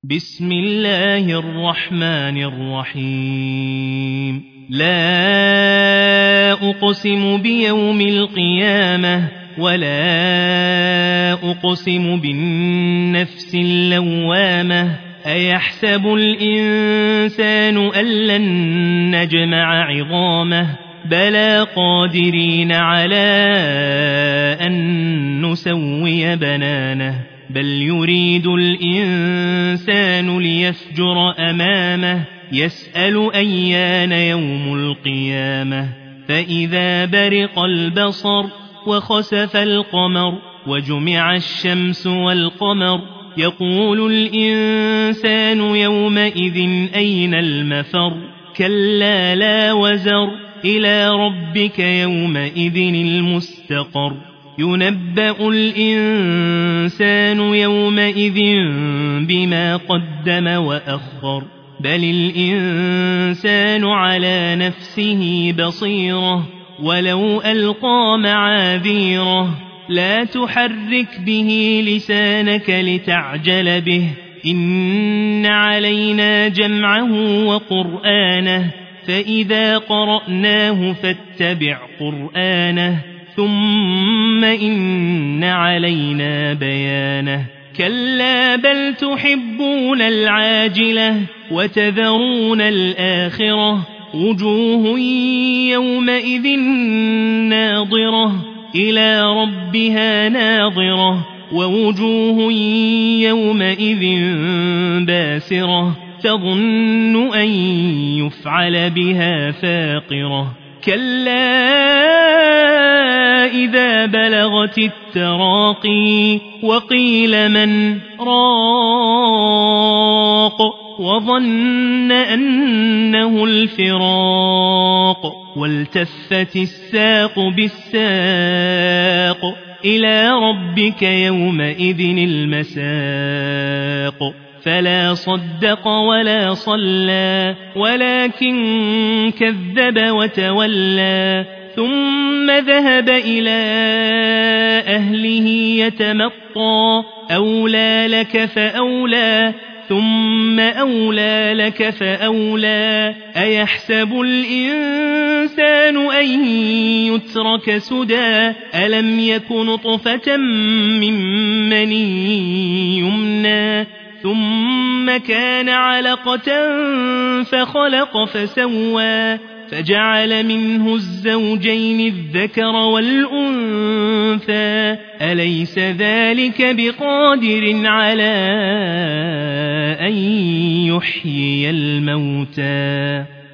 بسم الله الرحمن الرحيم لا أقسم بيوم القيامة ولا أقسم بالنفس اللوامة أيحسب الإنسان أن لن نجمع عظامه بلى قادرين على أن نسوي بنانه بل يريد الإنسان ليفجر أمامه يسأل أيان يوم القيامة فإذا برق البصر وخسف القمر وجمع الشمس والقمر يقول الإنسان يومئذ أين المفر كلا لا وزر إلى ربك يومئذ المستقر ينبأ الإنسان يومئذ بما قدم وأخر بل الإنسان على نفسه بصيرة ولو ألقى معاذيره لا تحرك به لسانك لتعجل به إن علينا جمعه وقرآنه فإذا قرأناه فاتبع قرآنه ثم إن علينا بيانه كلا بل تحبون العاجلة وتذرون الآخرة وجوه يومئذ ناظرة إلى ربها ناظرة ووجوه يومئذ باسرة تظن أن يفعل بها فاقرة كلا إذا بلغت التراقي وقيل من راق وظن أنه الفراق والتفت الساق بالساق إلى ربك يومئذ المساق فلا صدق ولا صلى ولكن كذب وتولى ثم ذهب إلى أهله يتمطى أولى لك فأولى ثم أولى لك فأولى أيحسب الإنسان أن يترك سدى ألم يك نطفة من مني يمنى ثم كان علقة فخلق فسوى فجعل منه الزوجين الذكر والأنثى أليس ذلك بقادر على أن يحيي الموتى